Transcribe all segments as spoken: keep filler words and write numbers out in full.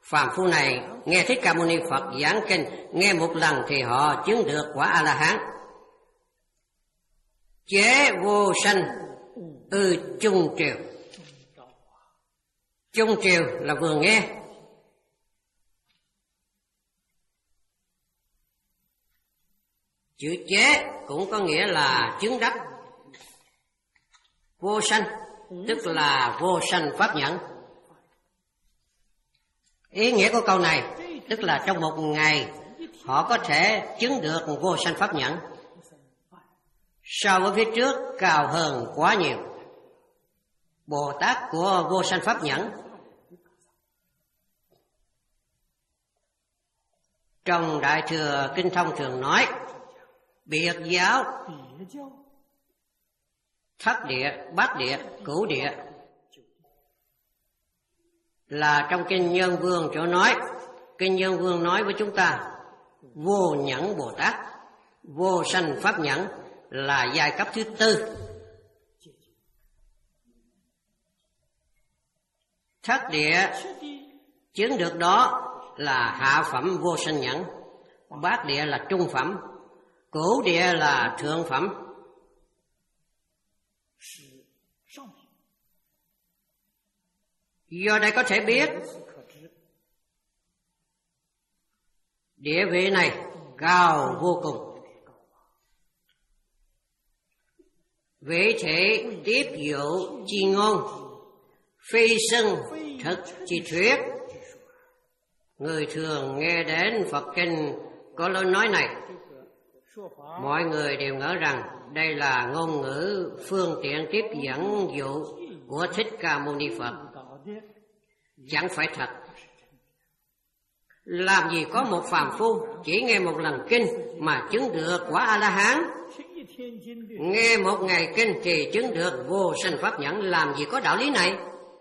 Phàm phu này nghe Thích Ca Mâu Ni Phật giảng kinh, nghe một lần thì họ chứng được quả A-la-hán. Chế vô sanh ư chung triều. Chung triều là vừa nghe. Chữ chế cũng có nghĩa là chứng đắc. Vô sanh tức là vô sanh pháp nhẫn. Ý nghĩa của câu này tức là trong một ngày họ có thể chứng được vô sanh pháp nhẫn. So với phía trước cao hơn quá nhiều. Bồ Tát của vô sanh pháp nhẫn trong Đại Thừa Kinh Thông thường nói biệt giáo, thất địa, bát địa, cửu địa, là trong Kinh Nhân Vương chỗ nói. Kinh Nhân Vương nói với chúng ta vô nhẫn Bồ Tát, vô sanh pháp nhẫn là giai cấp thứ tư. Thất địa chứng được đó là hạ phẩm vô sanh nhẫn, bát địa là trung phẩm, cửu địa là thượng phẩm. Do đây có thể biết địa vị này cao vô cùng. Vị thể tiếp dụ chi ngôn, phi xưng thực chi thuyết. Người thường nghe đến Phật Kinh có lời nói này, mọi người đều ngỡ rằng đây là ngôn ngữ phương tiện tiếp dẫn dụ của Thích Ca Mâu Ni Phật. Chẳng phải thật. Làm gì có một phàm phu chỉ nghe một lần kinh mà chứng được quả A-la-hán? Nghe một ngày kinh thì chứng được vô sanh pháp nhẫn, làm gì có đạo lý này?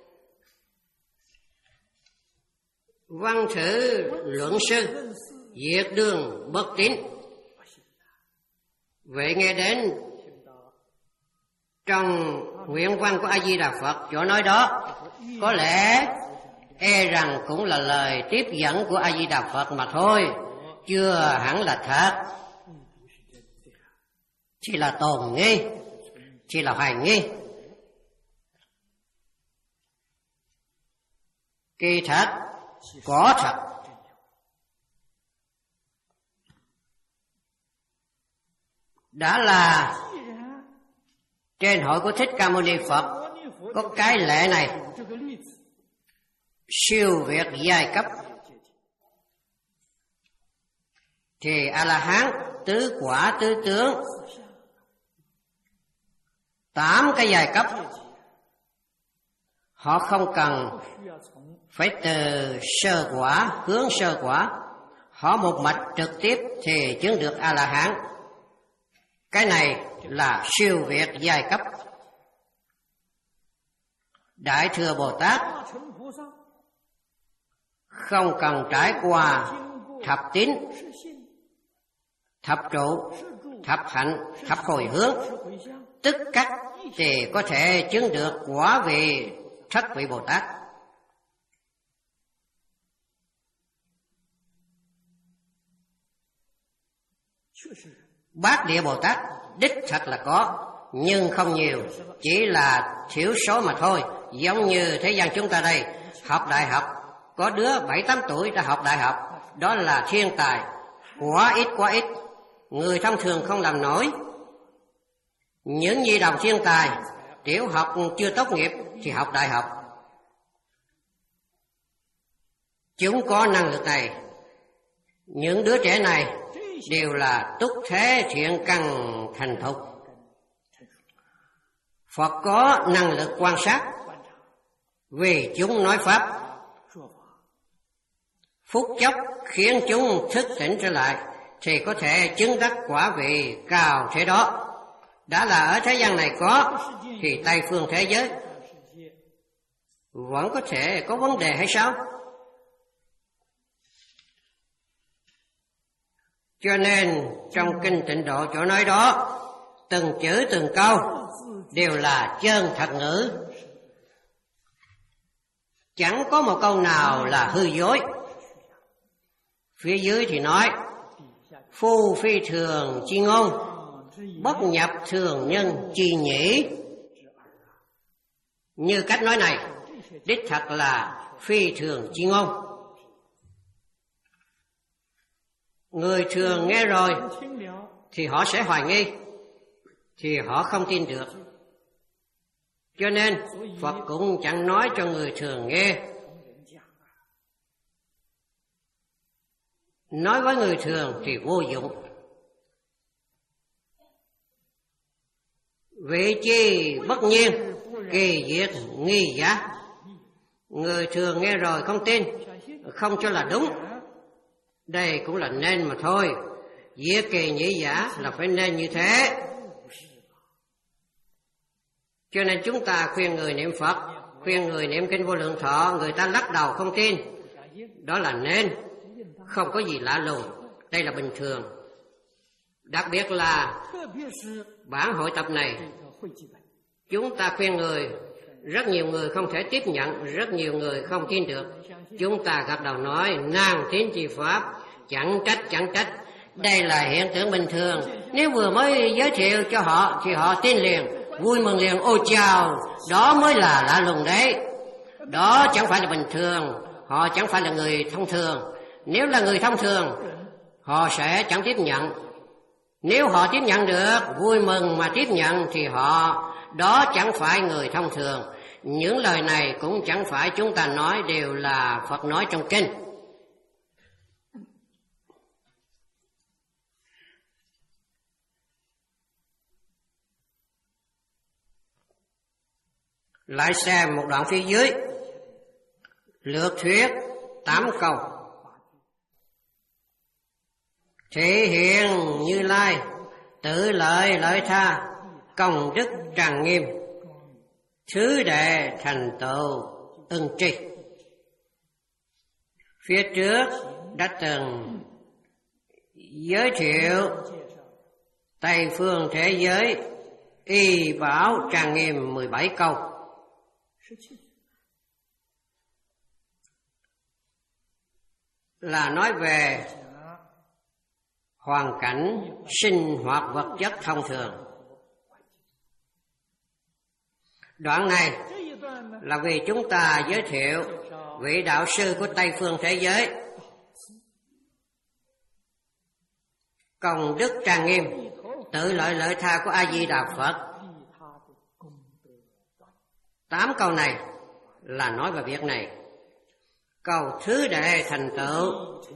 Văn thử luận sư, diệt đường bất tín. Vậy nghe đến trong nguyện văn của A Di Đà Phật chỗ nói đó, có lẽ e rằng cũng là lời tiếp dẫn của A Di Đà Phật mà thôi, chưa hẳn là thật. Chỉ là tồn nghi, chỉ là hoài nghi. Kỳ thật có thật. Đã là trên hội của Thích Ca Mâu Ni Phật có cái lệ này, siêu việt giai cấp, thì A-la-hán tứ quả tứ tướng, tám cái giai cấp, họ không cần phải từ sơ quả hướng sơ quả, họ một mạch trực tiếp thì chứng được A-la-hán. Cái này là siêu việt giai cấp. Đại Thừa Bồ Tát không cần trải qua thập tín, thập trụ, thập hạnh, thập hồi hướng, tức cách thì có thể chứng được quả vị thất vị Bồ Tát. Bát địa Bồ Tát đích thật là có, nhưng không nhiều, chỉ là thiểu số mà thôi. Giống như thế gian chúng ta đây, học đại học, có đứa bảy tám tuổi đã học đại học, đó là thiên tài, quá ít quá ít, người thông thường không làm nổi. Những nhi đồng thiên tài, tiểu học chưa tốt nghiệp thì học đại học. Chúng có năng lực này. Những đứa trẻ này đều là túc thế thiện căn thành thục. Phật có năng lực quan sát, vì chúng nói Pháp, phút chốc khiến chúng thức tỉnh trở lại, thì có thể chứng đắc quả vị cao thế đó. Đã là ở thế gian này có, thì Tây phương thế giới vẫn có thể có vấn đề hay sao? Cho nên trong Kinh Tịnh Độ chỗ nói đó, từng chữ từng câu đều là chân thật ngữ. chẳng có một câu nào là hư dối. Phía dưới thì nói: phu phi thường chi ngôn, bất nhập thường nhân chi nhĩ. Như cách nói này đích thật là phi thường chi ngôn. Người thường nghe rồi thì họ sẽ hoài nghi, thì họ không tin được. Cho nên Phật cũng chẳng nói cho người thường nghe. Nói với người thường thì vô dụng. Vị chi bất nhiên, kỳ diệt nghi giả. Người thường nghe rồi không tin, không cho là đúng. Đây cũng là nên mà thôi. Diệt kỳ nhĩ giả là phải nên như thế. Cho nên chúng ta khuyên người niệm Phật, khuyên người niệm kinh Vô Lượng Thọ, người ta lắc đầu không tin. Đó là nên, không có gì lạ lùng, đây là bình thường. Đặc biệt là bản hội tập này, chúng ta khuyên người, rất nhiều người không thể tiếp nhận, rất nhiều người không tin được. Chúng ta gật đầu nói: nan tín chi pháp, chẳng trách chẳng trách. Đây là hiện tượng bình thường. Nếu vừa mới giới thiệu cho họ thì họ tin liền, vui mừng liền. Ôi chào, đó mới là lạ lùng đấy. Đó chẳng phải là bình thường, họ chẳng phải là người thông thường. Nếu là người thông thường, họ sẽ chẳng tiếp nhận. Nếu họ tiếp nhận được, vui mừng mà tiếp nhận, thì họ, đó chẳng phải người thông thường. Những lời này cũng chẳng phải chúng ta nói, đều là Phật nói trong kinh. Lại xem một đoạn phía dưới, lược thuyết tám câu. Thể hiện Như Lai tự lợi lợi tha, công đức tràng nghiêm, thứ đệ thành tựu ưng tri. Phía trước đã từng giới thiệu Tây phương thế giới y bảo tràng nghiêm mười bảy câu. Là nói về hoàn cảnh sinh hoạt vật chất thông thường. Đoạn này là vì chúng ta giới thiệu vị đạo sư của Tây phương thế giới, công đức trang nghiêm, tự lợi lợi tha của A Di Đà Phật. Tám câu này là nói về việc này. Câu thứ đệ thành tựu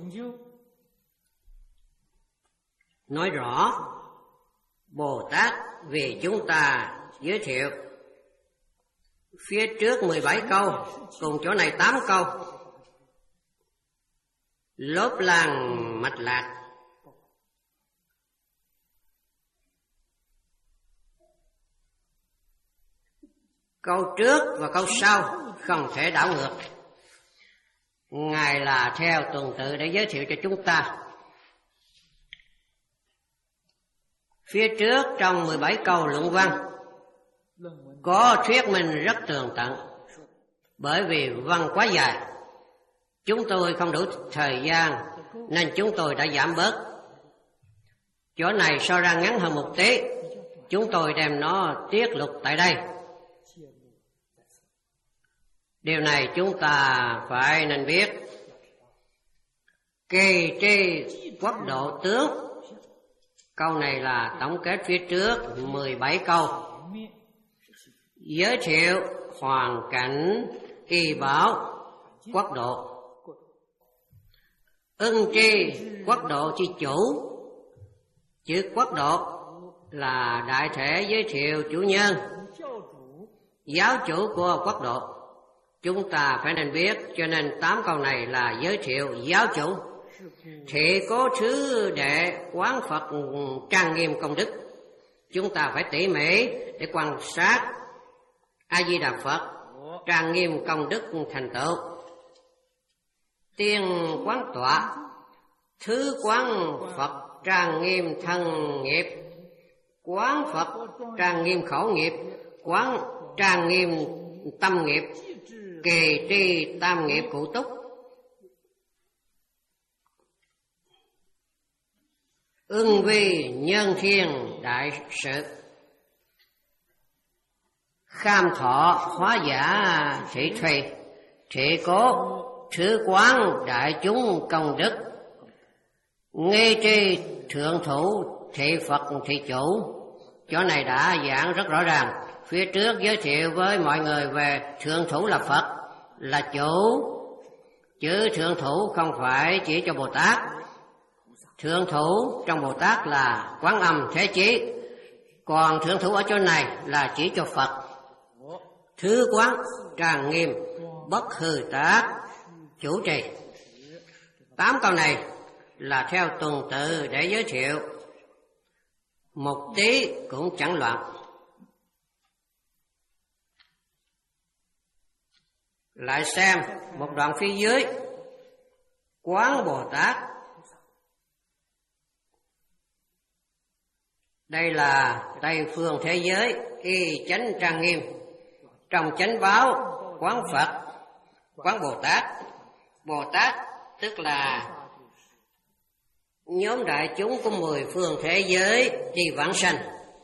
nói rõ Bồ Tát vì chúng ta giới thiệu. Phía trước mười bảy câu, cùng chỗ này tám câu, lốp làng mạch lạc. Câu trước và câu sau không thể đảo ngược. Ngài là theo tuần tự để giới thiệu cho chúng ta. Phía trước trong mười bảy câu luận văn có thuyết minh rất tường tận. Bởi vì văn quá dài, chúng tôi không đủ thời gian nên chúng tôi đã giảm bớt. Chỗ này so ra ngắn hơn một tí, chúng tôi đem nó tiết lục tại đây. Điều này chúng ta phải nên biết. Kỳ tri quốc độ tướng, câu này là tổng kết phía trước mười bảy câu, giới thiệu hoàn cảnh kỳ bảo quốc độ. Ưng tri quốc độ chi chủ, chữ quốc độ là đại thể giới thiệu chủ nhân, giáo chủ của quốc độ. Chúng ta phải nên biết, cho nên tám câu này là giới thiệu giáo chủ. Thị cố thứ đệ quán Phật trang nghiêm công đức. Chúng ta phải tỉ mỉ để quan sát A Di Đà Phật trang nghiêm công đức thành tựu. Tiên quán tọa, thứ quán Phật trang nghiêm thân nghiệp, quán Phật trang nghiêm khẩu nghiệp, quán trang nghiêm tâm nghiệp, kỳ tri tam nghiệp cụ túc, ưng vi nhân thiên đại sự, kham thọ hóa giả thị thùy, thị cố thứ quán đại chúng công đức, nghi tri thượng thủ thị Phật thị chủ. Chỗ này đã giảng rất rõ ràng. Phía trước giới thiệu với mọi người về thượng thủ là Phật, là chủ, chứ thượng thủ không phải chỉ cho Bồ Tát. Thượng thủ trong Bồ Tát là Quán Âm Thế Chí, còn thượng thủ ở chỗ này là chỉ cho Phật. Thứ quán trang nghiêm bất hư tác chủ trì. Tám câu này là theo tuần tự để giới thiệu, một tí cũng chẳng loạn. Lại xem một đoạn phía dưới, Quán Bồ Tát. Đây là Tây phương thế giới y chánh trang nghiêm. Trong chánh báo quán Phật, quán Bồ Tát. Bồ Tát tức là nhóm đại chúng của mười phương thế giới đi vãng sanh.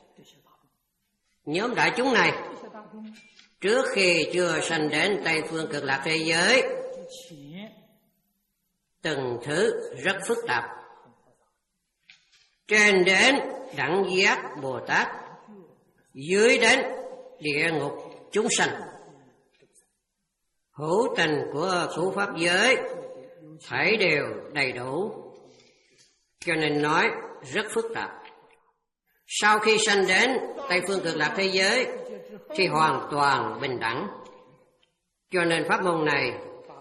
Nhóm đại chúng này trước khi chưa sanh đến Tây phương cực lạc thế giới, từng thứ rất phức tạp. Trên đến đẳng giác Bồ Tát, dưới đến địa ngục chúng sanh. Hữu tình của cửu pháp giới thảy đều đầy đủ, cho nên nói rất phức tạp. Sau khi sanh đến Tây phương cực lạc thế giới thì hoàn toàn bình đẳng, cho nên pháp môn này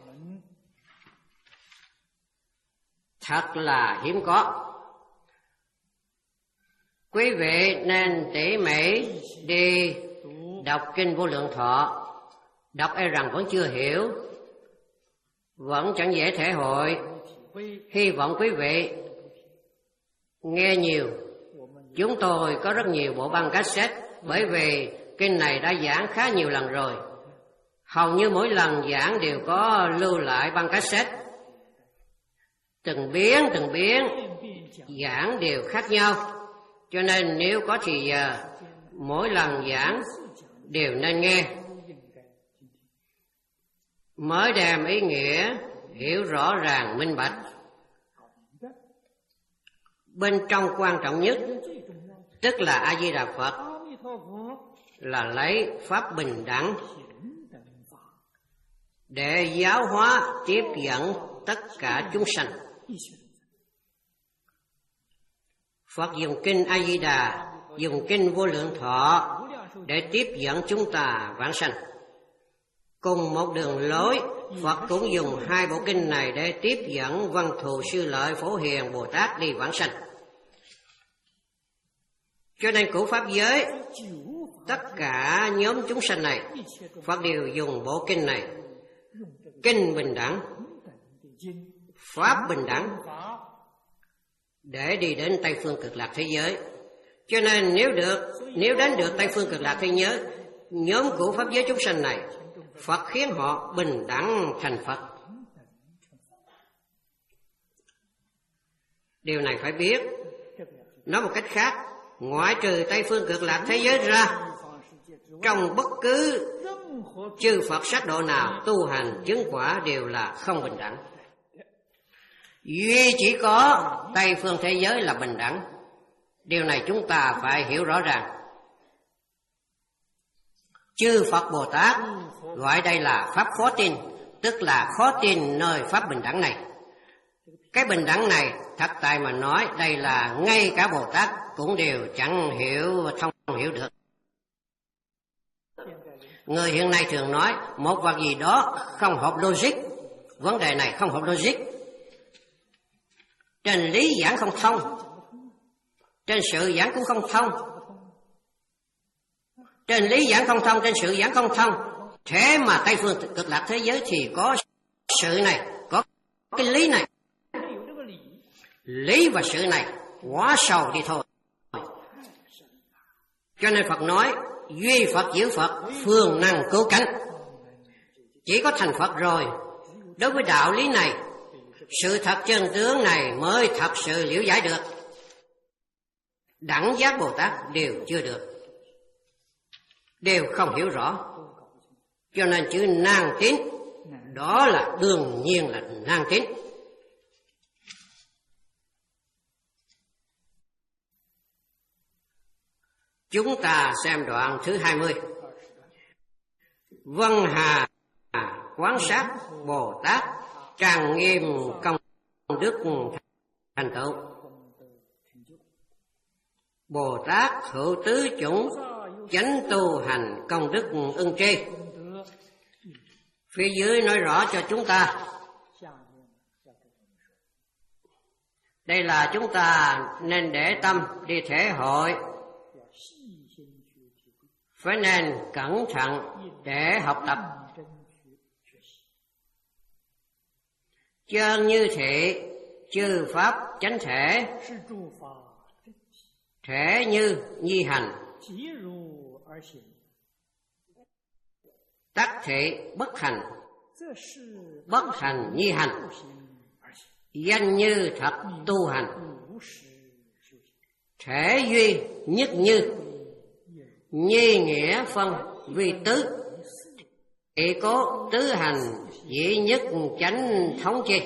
thật là hiếm có. Quý vị nên tỉ mỉ đi đọc kinh Vô Lượng Thọ. Đọc e rằng vẫn chưa hiểu, vẫn chẳng dễ thể hội. Hy vọng quý vị nghe nhiều. Chúng tôi có rất nhiều bộ băng cassette, bởi vì kinh này đã giảng khá nhiều lần rồi. Hầu như mỗi lần giảng đều có lưu lại băng cassette. Từng biến từng biến giảng đều khác nhau, cho nên nếu có thì giờ mỗi lần giảng đều nên nghe, mới đem ý nghĩa hiểu rõ ràng minh bạch. Bên trong quan trọng nhất tức là A Di Đà Phật, là lấy pháp bình đẳng để giáo hóa tiếp dẫn tất cả chúng sanh. Phật dùng kinh A Di Đà, dùng kinh Vô Lượng Thọ để tiếp dẫn chúng ta vãng sanh. Cùng một đường lối, Phật cũng dùng hai bộ kinh này để tiếp dẫn Văn Thù Sư Lợi Phổ Hiền Bồ Tát đi vãng sanh. Cho nên cửu pháp giới, tất cả nhóm chúng sanh này, Phật đều dùng bộ kinh này. Kinh bình đẳng, pháp bình đẳng, để đi đến Tây phương cực lạc thế giới. Cho nên nếu được, nếu đến được Tây phương cực lạc thế giới, nhóm của pháp giới chúng sanh này, Phật khiến họ bình đẳng thành Phật. Điều này phải biết. Nói một cách khác, ngoại trừ Tây phương cực lạc thế giới ra, trong bất cứ chư Phật sát độ nào tu hành chứng quả đều là không bình đẳng. Duy chỉ có Tây phương thế giới là bình đẳng. Điều này chúng ta phải hiểu rõ ràng. Chư Phật Bồ Tát gọi đây là pháp khó tin, tức là khó tin nơi pháp bình đẳng này. Cái bình đẳng này thật tại mà nói, đây là ngay cả Bồ Tát cũng đều chẳng hiểu thông hiểu được. Người hiện nay thường nói một vật gì đó không hợp logic. Vấn đề này không hợp logic. Trên lý giảng không thông, trên sự giảng cũng không thông. Trên lý giảng không thông, trên sự giảng không thông. Thế mà Tây phương cực lạc thế giới thì có sự này, có cái lý này. Lý và sự này quá sâu đi thôi. Cho nên Phật nói duy Phật giữ Phật, phương năng cứu cánh. Chỉ có thành Phật rồi, đối với đạo lý này, sự thật chân tướng này mới thật sự liễu giải được. Đẳng giác Bồ Tát đều chưa được, đều không hiểu rõ. Cho nên chữ nan tín, đó là đương nhiên là nan tín. Chúng ta xem đoạn thứ hai mươi. Vân Hà quán sát Bồ Tát trang nghiêm công đức thành tựu. Bồ Tát hữu tứ chủng chánh tu hành công đức ưng tri. Phía dưới nói rõ cho chúng ta, đây là chúng ta nên để tâm đi thể hội, phải nên cẩn thận để học tập. Chân như thị, chư pháp chánh thể, thể như nhi hành, tắc thị bất hành, bất hành nhi hành, danh như thật tu hành, thể duy nhất như, nhi nghĩa phân vi tứ, thị cố tứ hành dĩ nhất chánh thống chi.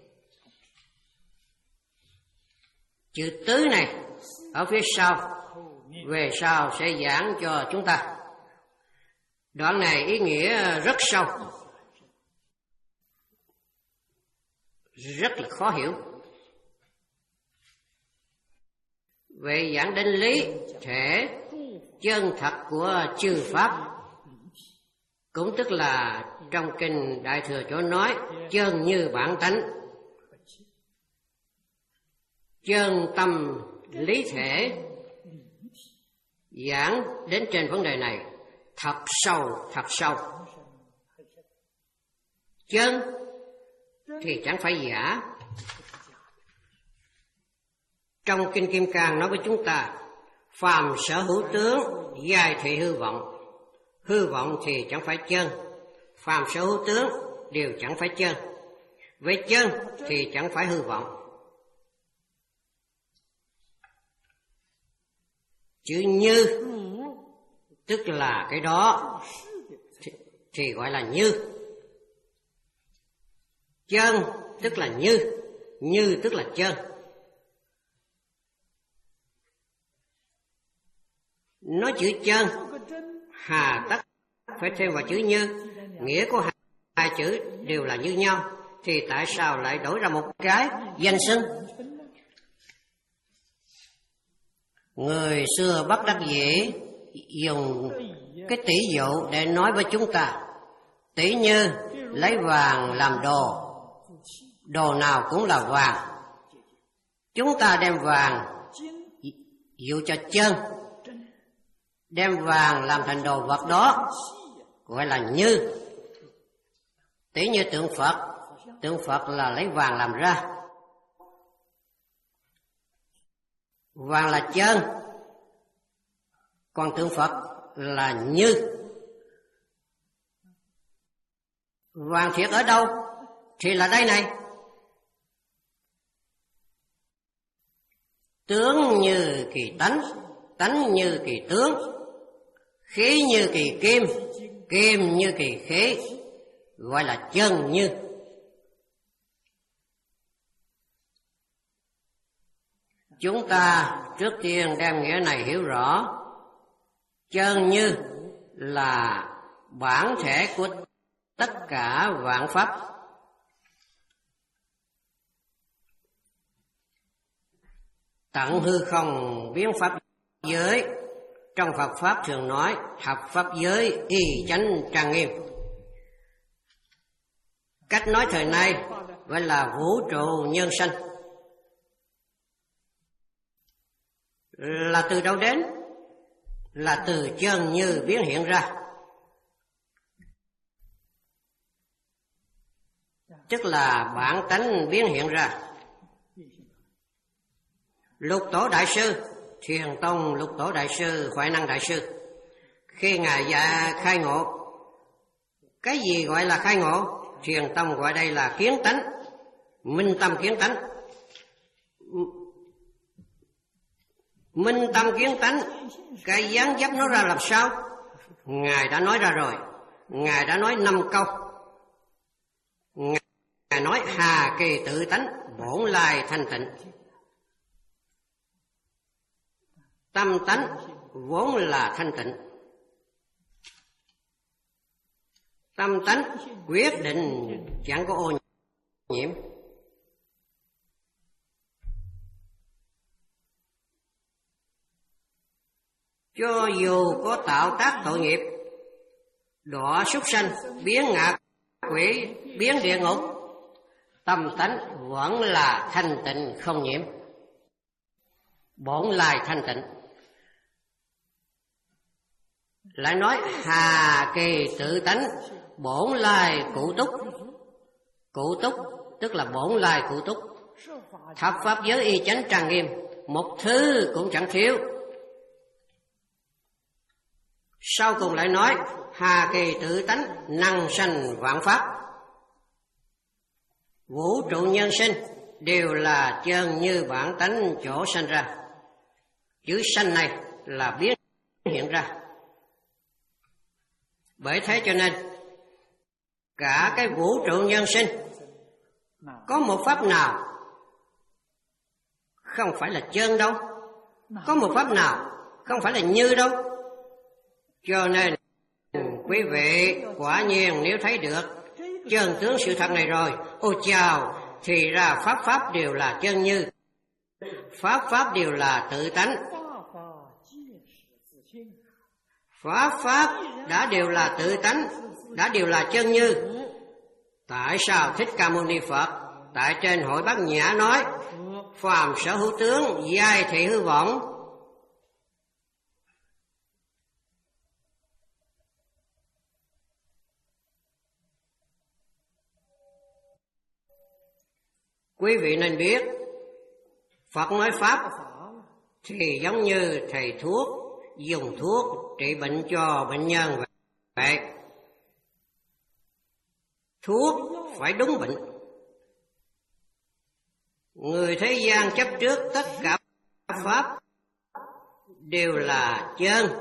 Chữ tứ này ở phía sau, về sau sẽ giảng cho chúng ta. Đoạn này ý nghĩa rất sâu, rất là khó hiểu. Về giảng đến lý thể chân thật của chư pháp, cũng tức là trong kinh Đại Thừa chỗ nói chân như bản tánh, chân tâm lý thể, giảng đến trên vấn đề này thật sâu, thật sâu. Chân thì chẳng phải giả. Trong kinh Kim Cang nói với chúng ta, phàm sở hữu tướng, giai thị hư vọng. Hư vọng thì chẳng phải chân, phàm sở hữu tướng đều chẳng phải chân. Về chân thì chẳng phải hư vọng. Chữ như tức là cái đó thì, thì gọi là như. Chân tức là như, như tức là chân. Nói chữ chân hà tất phải thêm vào chữ như, nghĩa của hai, hai chữ đều là như nhau, thì tại sao lại đổi ra một cái danh xưng? Người xưa bất đắc dĩ dùng cái tỷ dụ để nói với chúng ta. Tỷ như lấy vàng làm đồ, đồ nào cũng là vàng. Chúng ta đem vàng dụ cho chân, đem vàng làm thành đồ vật đó gọi là như. Tỷ như tượng Phật, tượng Phật là lấy vàng làm ra. Vàng là chân, còn tượng Phật là như. Vàng thiệt ở đâu? Thì là đây này. Tướng như kỳ tánh, tánh như kỳ tướng, khí như kỳ kim, kim như kỳ khí, gọi là chân như. Chúng ta trước tiên đem nghĩa này hiểu rõ. Chân như là bản thể của tất cả vạn pháp. Tận hư không biến pháp giới. Trong Phật Pháp thường nói thập pháp giới y chánh trang nghiêm. Cách nói thời nay gọi là vũ trụ nhân sanh. Là từ đâu đến? Là từ chân như biến hiện ra. Tức là bản tánh biến hiện ra. Lục Tổ Đại Sư, Thiền Tông Lục Tổ Đại Sư, Huệ Năng Đại Sư, khi Ngài dạ khai ngộ Cái gì gọi là khai ngộ? Thiền tông gọi đây là kiến tánh, minh tâm kiến tánh. Minh tâm kiến tánh, cái dáng dấp nó ra làm sao? Ngài đã nói ra rồi. Ngài đã nói năm câu. Ngài nói hà kỳ tự tánh, bổn lai thanh tịnh. Tâm tánh vốn là thanh tịnh. Tâm tánh quyết định chẳng có ô nhiễm. Cho dù có tạo tác tội nghiệp, đọa súc sanh, biến ngạ quỷ, biến địa ngục, tâm tánh vẫn là thanh tịnh không nhiễm, bổn lai thanh tịnh. Lại nói hà kỳ tự tánh, bổn lai cụ túc. Cụ túc tức là bổn lai cụ túc. Thập pháp giới y chánh trang nghiêm, một thứ cũng chẳng thiếu. Sau cùng lại nói hà kỳ tự tánh, năng sanh vạn pháp. Vũ trụ nhân sinh đều là chân như bản tánh chỗ sanh ra. Chữ sanh này là biến hiện ra. Bởi thế cho nên cả cái vũ trụ nhân sinh có một pháp nào không phải là chân đâu, có một pháp nào không phải là như đâu. Cho nên quý vị quả nhiên nếu thấy được chân tướng sự thật này rồi, ôi chào, thì ra pháp pháp đều là chân như, pháp pháp đều là tự tánh. Pháp pháp đã đều là tự tánh, đã đều là chân như. Tại sao Thích Ca Mâu Ni Phật tại trên hội Bát Nhã nói phàm sở hữu tướng, giai thị hư vọng? Quý vị nên biết, Phật nói pháp thì giống như thầy thuốc dùng thuốc trị bệnh cho bệnh nhân vậy. Thuốc phải đúng bệnh. Người thế gian chấp trước tất cả pháp đều là chân.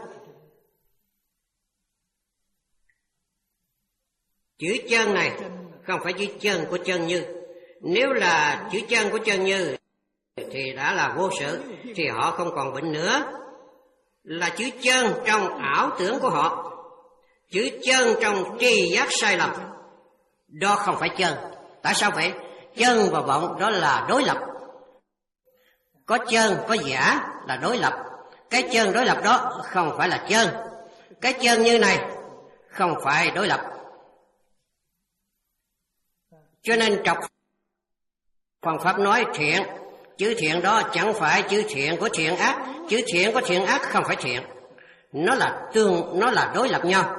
Chữ chân này không phải chữ chân của chân như. Nếu là chữ chân của chân như thì đã là vô sự, thì họ không còn bệnh nữa. Là chữ chân trong ảo tưởng của họ, chữ chân trong tri giác sai lầm. Đó không phải chân. Tại sao vậy? Chân và vọng đó là đối lập. Có chân, có giả là đối lập. Cái chân đối lập đó không phải là chân. Cái chân như này không phải đối lập. Cho nên trọc Phật Pháp nói thiện, chữ thiện đó chẳng phải chữ thiện của thiện ác. Chữ thiện của thiện ác không phải thiện. Nó là tương, nó là đối lập nhau.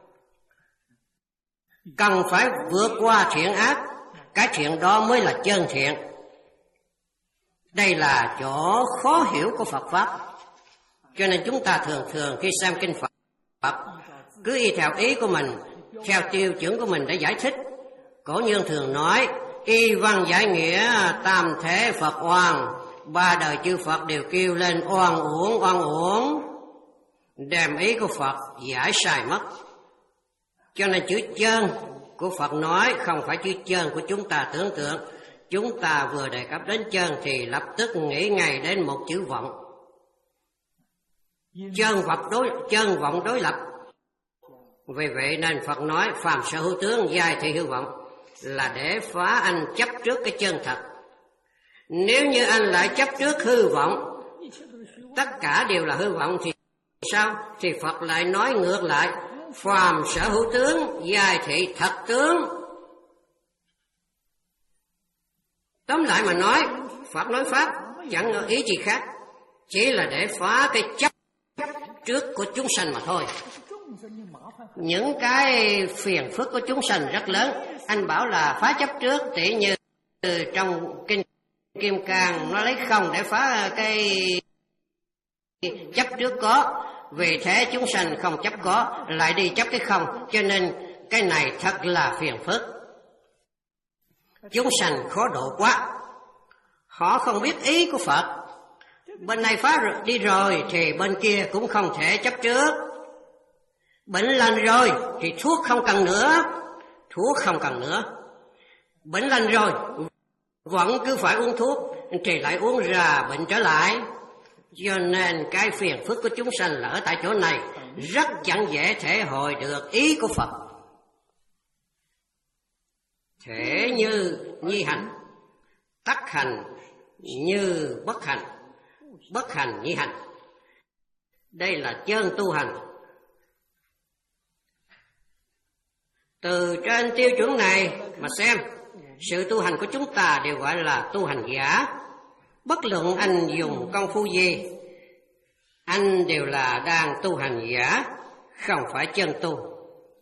Cần phải vượt qua thiện ác, cái thiện đó mới là chân thiện. Đây là chỗ khó hiểu của Phật Pháp. Cho nên chúng ta thường thường khi xem kinh Phật, cứ y theo ý của mình, theo tiêu chuẩn của mình để giải thích. Cổ nhân thường nói, y văn giải nghĩa tam thế Phật oan, ba đời chư Phật đều kêu lên oan uổng, oan uổng, đem ý của Phật giải sai mất. Cho nên chữ chân của Phật nói không phải chữ chân của chúng ta tưởng tượng. Chúng ta vừa đề cập đến chân thì lập tức nghĩ ngay đến một chữ vọng. Chân vọng đối, chân vọng đối lập. Vì vậy nên Phật nói phàm sở hữu tướng, giai thị hư vọng, là để phá anh chấp trước cái chân thật. Nếu như anh lại chấp trước hư vọng, tất cả đều là hư vọng thì sao? Thì Phật lại nói ngược lại, phàm sở hữu tướng, giai thị thật tướng. Tóm lại mà nói, Phật nói pháp chẳng có ý gì khác, chỉ là để phá cái chấp trước của chúng sanh mà thôi. Những cái phiền phức của chúng sanh rất lớn. Anh bảo là phá chấp trước, tỉ như trong kinh Kim Cang nó lấy không để phá cái chấp trước có. Vì thế chúng sanh không chấp có, lại đi chấp cái không. Cho nên Cái này thật là phiền phức. Chúng sanh khó độ quá. Họ không biết ý của Phật. Bên này phá đi rồi thì bên kia cũng không thể chấp trước. Bệnh lành rồi thì thuốc không cần nữa. Thuốc không cần nữa. Bệnh lành rồi vẫn cứ phải uống thuốc thì lại uống ra bệnh trở lại. Cho nên cái phiền phức của chúng sanh là ở tại chỗ này, rất chẳng dễ thể hội được ý của Phật. Thể như nhi hành, tắc hành như bất hành, bất hành nhi hành. Đây là chân tu hành. Từ trên tiêu chuẩn này mà xem, sự tu hành của chúng ta đều gọi là tu hành giả. Bất luận anh dùng công phu gì, anh đều là đang tu hành giả, không phải chân tu.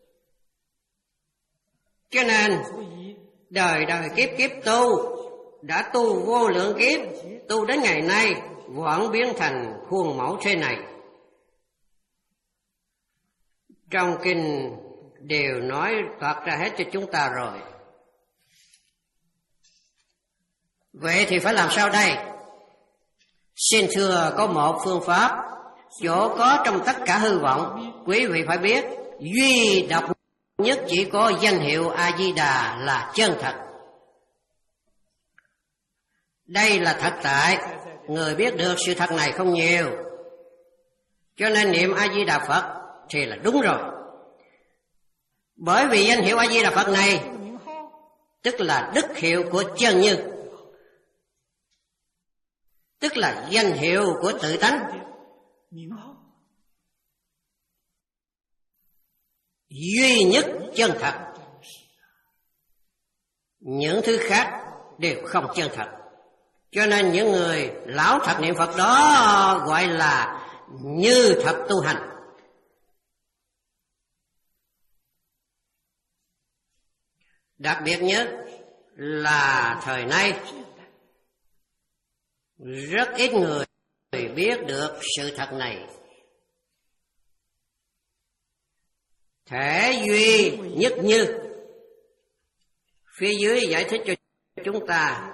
Cho nên đời đời kiếp kiếp tu, đã tu vô lượng kiếp, tu đến ngày nay vẫn biến thành khuôn mẫu thế này. Trong kinh đều nói toạc ra hết cho chúng ta rồi. Vậy thì phải làm sao đây? Xin thưa, có một phương pháp, chỗ có trong tất cả hư vọng. Quý vị phải biết, duy độc nhất chỉ có danh hiệu A-di-đà là chân thật. Đây là thật tại, người biết được sự thật này không nhiều. Cho nên niệm A-di-đà Phật thì là đúng rồi. Bởi vì danh hiệu A-di-đà Phật này tức là đức hiệu của chân như, tức là danh hiệu của tự tánh. Duy nhất chân thật. Những thứ khác đều không chân thật. Cho nên những người lão thật niệm Phật đó gọi là như thật tu hành. Đặc biệt nhất là thời nay rất ít người biết được sự thật này. Thể duy nhất như. Phía dưới giải thích cho chúng ta,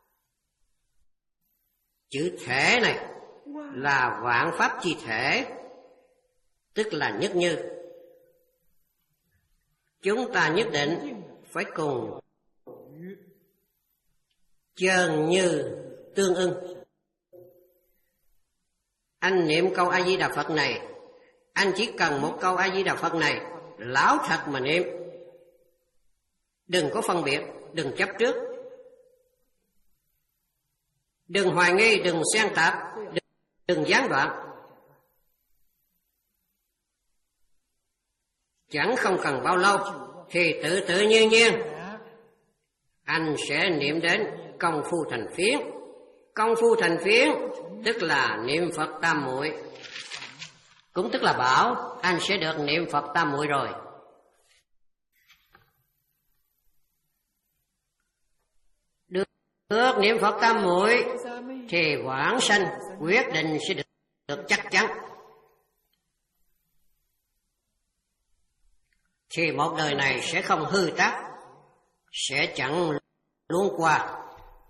chữ thể này là vạn pháp chi thể, tức là nhất như. Chúng ta nhất định phải cùng chân như tương ưng. Anh niệm câu A-di-đà Phật này, anh chỉ cần một câu A-di-đà Phật này, lão thật mà niệm. Đừng có phân biệt, đừng chấp trước, đừng hoài nghi, đừng xen tạp, đừng, đừng gián đoạn. Chẳng không cần bao lâu thì tự tự nhiên nhiên anh sẽ niệm đến công phu thành phiến. Công phu thành phiến tức là niệm Phật tam muội, cũng tức là bảo anh sẽ được niệm Phật tam muội rồi. Được, được niệm Phật tam muội thì vãng sanh quyết định sẽ được, được chắc chắn. Thì một đời này sẽ không hư tác, sẽ chẳng luống qua.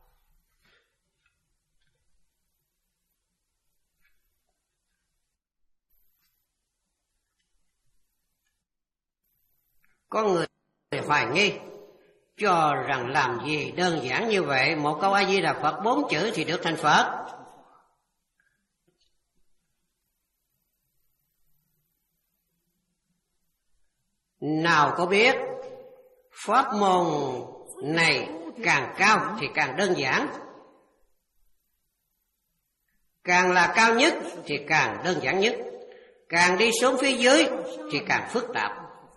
Có người hoài nghi, cho rằng làm gì đơn giản như vậy, một câu A-di-đà Phật bốn chữ thì được thành Phật. Nào có biết pháp môn này càng cao thì càng đơn giản, càng là cao nhất thì càng đơn giản nhất, càng đi xuống phía dưới thì càng phức tạp.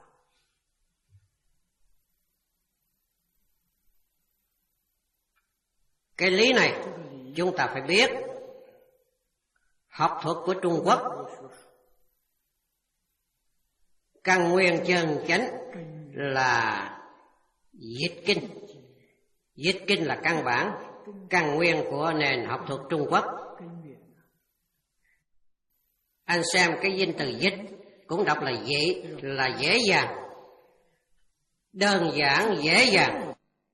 Cái lý này chúng ta phải biết. Học thuật của Trung Quốc, căn nguyên chân chánh là dịch kinh. Dịch kinh là căn bản, căn nguyên của nền học thuật Trung Quốc. Anh xem cái danh từ dịch cũng đọc là dị, là dễ dàng. đơn giản dễ dàng.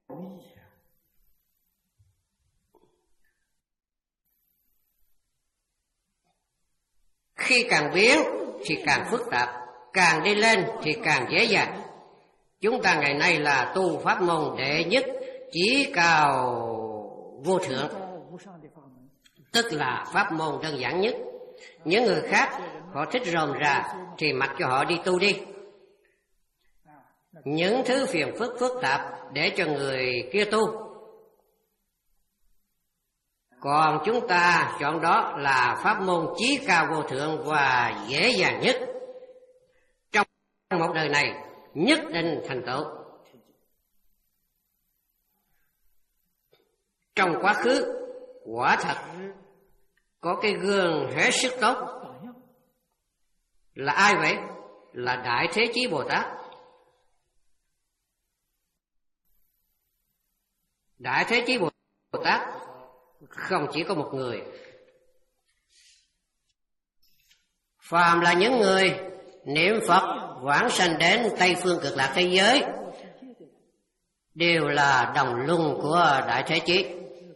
Khi càng biến thì càng phức tạp, càng đi lên thì càng dễ dàng. Chúng ta ngày nay là tu pháp môn đệ nhất chí cao vô thượng, tức là pháp môn đơn giản nhất. Những người khác họ thích rườm rà thì mặc cho họ đi tu đi. Những thứ phiền phức phức tạp để cho người kia tu. Còn chúng ta chọn đó là pháp môn chí cao vô thượng và dễ dàng nhất. Trong một đời này nhất định thành tựu. Trong quá khứ quả thật có cái gương hết sức tốt. Là ai vậy? Là Đại Thế Chí Bồ Tát. Đại Thế Chí Bồ Tát không chỉ có một người. Phàm là những người niệm Phật vãng sanh đến Tây Phương Cực Lạc thế giới đều là đồng luân của Đại Thế Chí.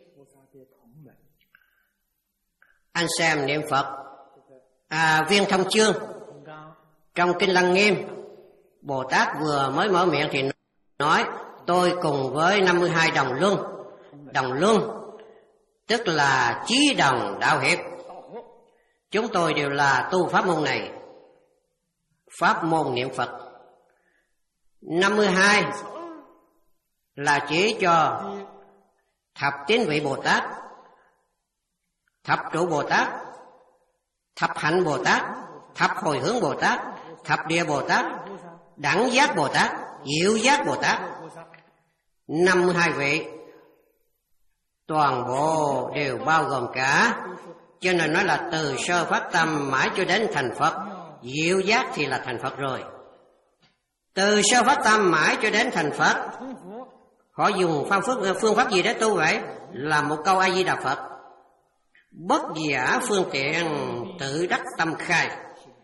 Anh xem niệm Phật à, Viên Thông Chương trong Kinh Lăng Nghiêm, Bồ Tát vừa mới mở miệng thì nói: tôi cùng với năm mươi hai đồng luân. Đồng luân tức là chí đồng đạo hiệp. Chúng tôi đều là tu pháp môn này, pháp môn niệm Phật. Năm mươi hai là chỉ cho thập tín vị Bồ Tát, thập trụ Bồ Tát, thập hạnh Bồ Tát, thập hồi hướng Bồ Tát, thập địa Bồ Tát, đẳng giác Bồ Tát, diệu giác Bồ Tát. Năm mươi hai vị toàn bộ đều bao gồm cả. Cho nên nói là từ sơ phát tâm mãi cho đến thành Phật. Diệu giác thì là thành Phật rồi. Từ sơ phát tâm mãi cho đến thành Phật, họ dùng phương pháp, phương pháp gì để tu vậy? Là một câu A Di Đà Phật: bất giả phương tiện tự đắc tâm khai.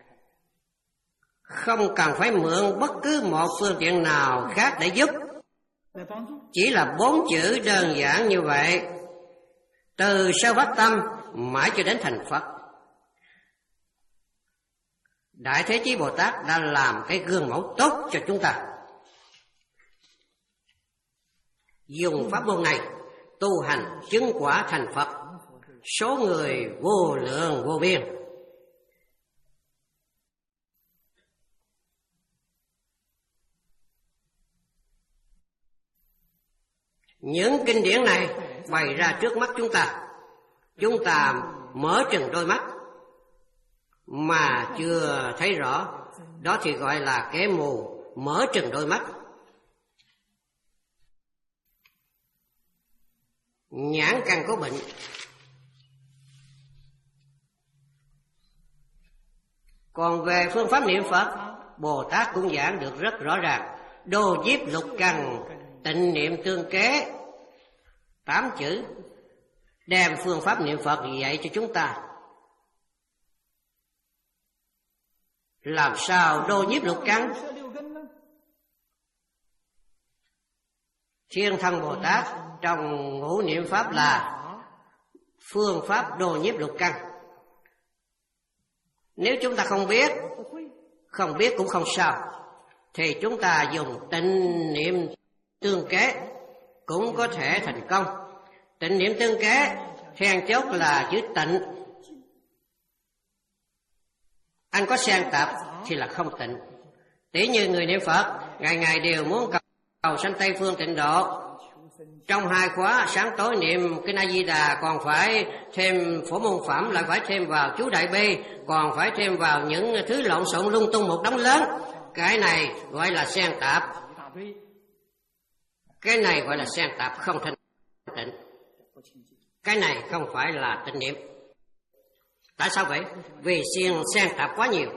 Không cần phải mượn bất cứ một phương tiện nào khác để giúp. Chỉ là bốn chữ đơn giản như vậy, từ sơ phát tâm mãi cho đến thành Phật. Đại Thế Chí Bồ Tát đã làm cái gương mẫu tốt cho chúng ta. Dùng pháp môn này tu hành chứng quả thành Phật, số người vô lượng vô biên. Những kinh điển này bày ra trước mắt chúng ta, chúng ta mở trừng đôi mắt mà chưa thấy rõ, đó thì gọi là kẻ mù mở trừng đôi mắt. Nhãn căn có bệnh. Còn về phương pháp niệm Phật, Bồ Tát cũng giảng được rất rõ ràng: đô diếp lục căn, tịnh niệm tương kế. Tám chữ đem phương pháp niệm Phật dạy cho chúng ta. Làm sao đô nhiếp lục căn? Thiên Thân Bồ Tát trong ngũ niệm pháp là phương pháp đô nhiếp lục căn. Nếu chúng ta không biết, không biết cũng không sao, thì chúng ta dùng tịnh niệm tương kế cũng có thể thành công. Tịnh niệm tương kế then chốt là chữ tịnh. Anh có sang tạp thì là không tịnh. Tỷ như người niệm Phật ngày ngày đều muốn cầu, cầu sanh Tây Phương tịnh độ. Trong hai khóa sáng tối niệm Kinh A Di Đà, còn phải thêm phổ môn phẩm, lại phải thêm vào chú Đại Bi, còn phải thêm vào những thứ lộn xộn lung tung một đống lớn. Cái này gọi là sang tạp. Cái này gọi là sang tạp không thanh tịnh. Cái này không phải là tịnh niệm. Tại sao vậy? Vì siêng sang tạp quá nhiều.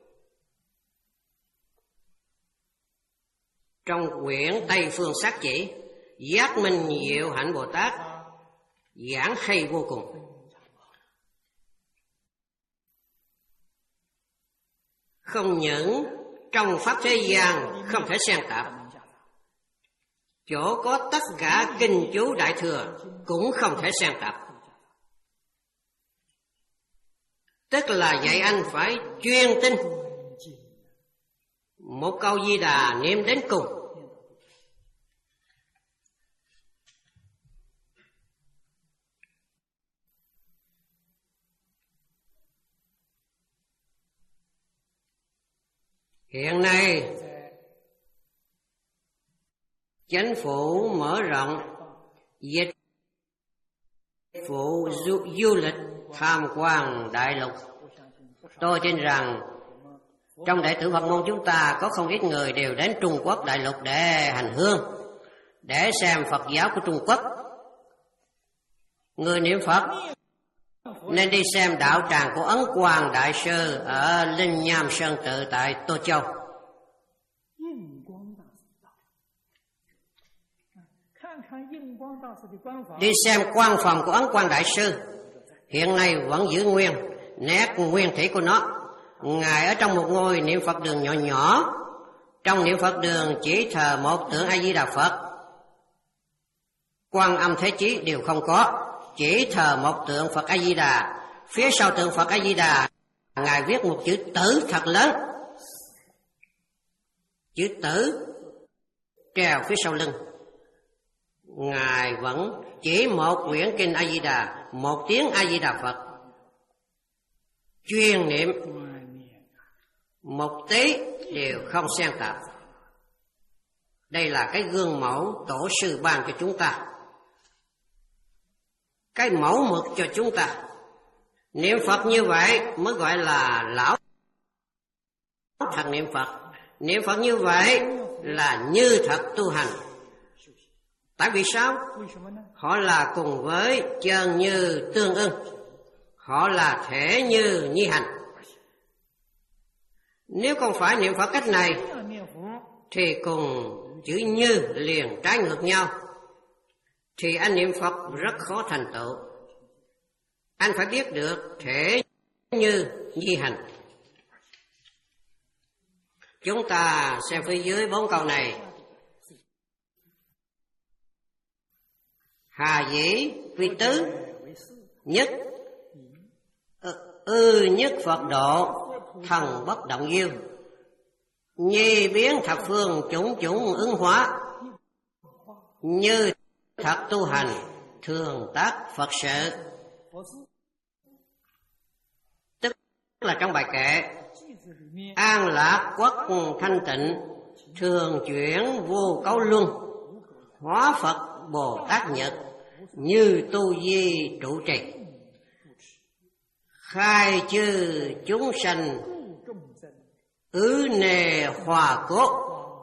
Trong quyển Tây Phương Sát Chỉ, Giác Minh Diệu Hạnh Bồ Tát giảng hay vô cùng. Không những trong pháp thế gian không thể sang tạp, chỗ có tất cả kinh chú Đại Thừa cũng không thể xen tạp. Tức là dạy anh phải chuyên tin, một câu Di Đà niệm đến cùng. Hiện nay chính phủ mở rộng dịch vụ du, du lịch tham quan đại lục. Tôi tin rằng trong đệ tử Phật môn chúng ta có không ít người đều đến Trung Quốc đại lục để hành hương, để xem Phật giáo của Trung Quốc. Người niệm Phật nên đi xem đạo tràng của Ấn Quang Đại Sư ở Linh Nham Sơn Tự tại Tô Châu. Đi xem quan phòng của Ấn Quang Đại Sư, hiện nay vẫn giữ nguyên nét nguyên thủy của nó. Ngài ở trong một ngôi niệm Phật đường nhỏ nhỏ, trong niệm Phật đường chỉ thờ một tượng A Di Đà Phật, Quan Âm Thế Chí đều không có, chỉ thờ một tượng Phật A Di Đà. Phía sau tượng Phật A Di Đà, Ngài viết một chữ tử thật lớn, chữ tử treo phía sau lưng. Ngài vẫn chỉ một quyển kinh A Di Đà, một tiếng A Di Đà Phật, chuyên niệm, một tí đều không xen tạp. Đây là cái gương mẫu tổ sư ban cho chúng ta, cái mẫu mực cho chúng ta. Niệm Phật như vậy mới gọi là lão thật niệm Phật. Niệm Phật như vậy là như thật tu hành. Tại vì sao? Họ là cùng với chân như tương ưng, họ là thể như nhi hành. Nếu không phải niệm Phật cách này thì cùng chữ như liền trái ngược nhau, thì anh niệm Phật rất khó thành tựu. Anh phải biết được thể như nhi hành. Chúng ta xem phía dưới bốn câu này. Hà dĩ vi tứ, nhất ư nhất Phật độ, thần bất động diêu, nhi biến thập phương chủng chủng ứng hóa, như thật tu hành thường tác Phật sự. Tức là trong bài kệ an lạc quốc thanh tịnh, thường chuyển vô cấu luân, hóa Phật Bồ Tát Nhật, như tu di trụ trì, khai chư chúng sanh, ứ nề hòa cốt.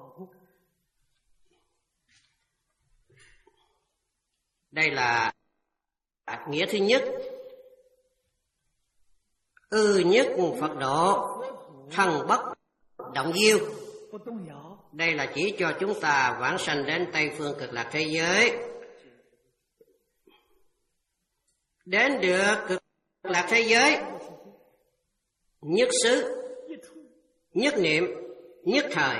Đây là nghĩa thứ nhất. Ư nhất Phật độ, thần bất động diêu. Đây là chỉ cho chúng ta vãng sanh đến Tây phương cực lạc thế giới. Đến được cực lạc thế giới, nhất xứ, nhất niệm, nhất thời.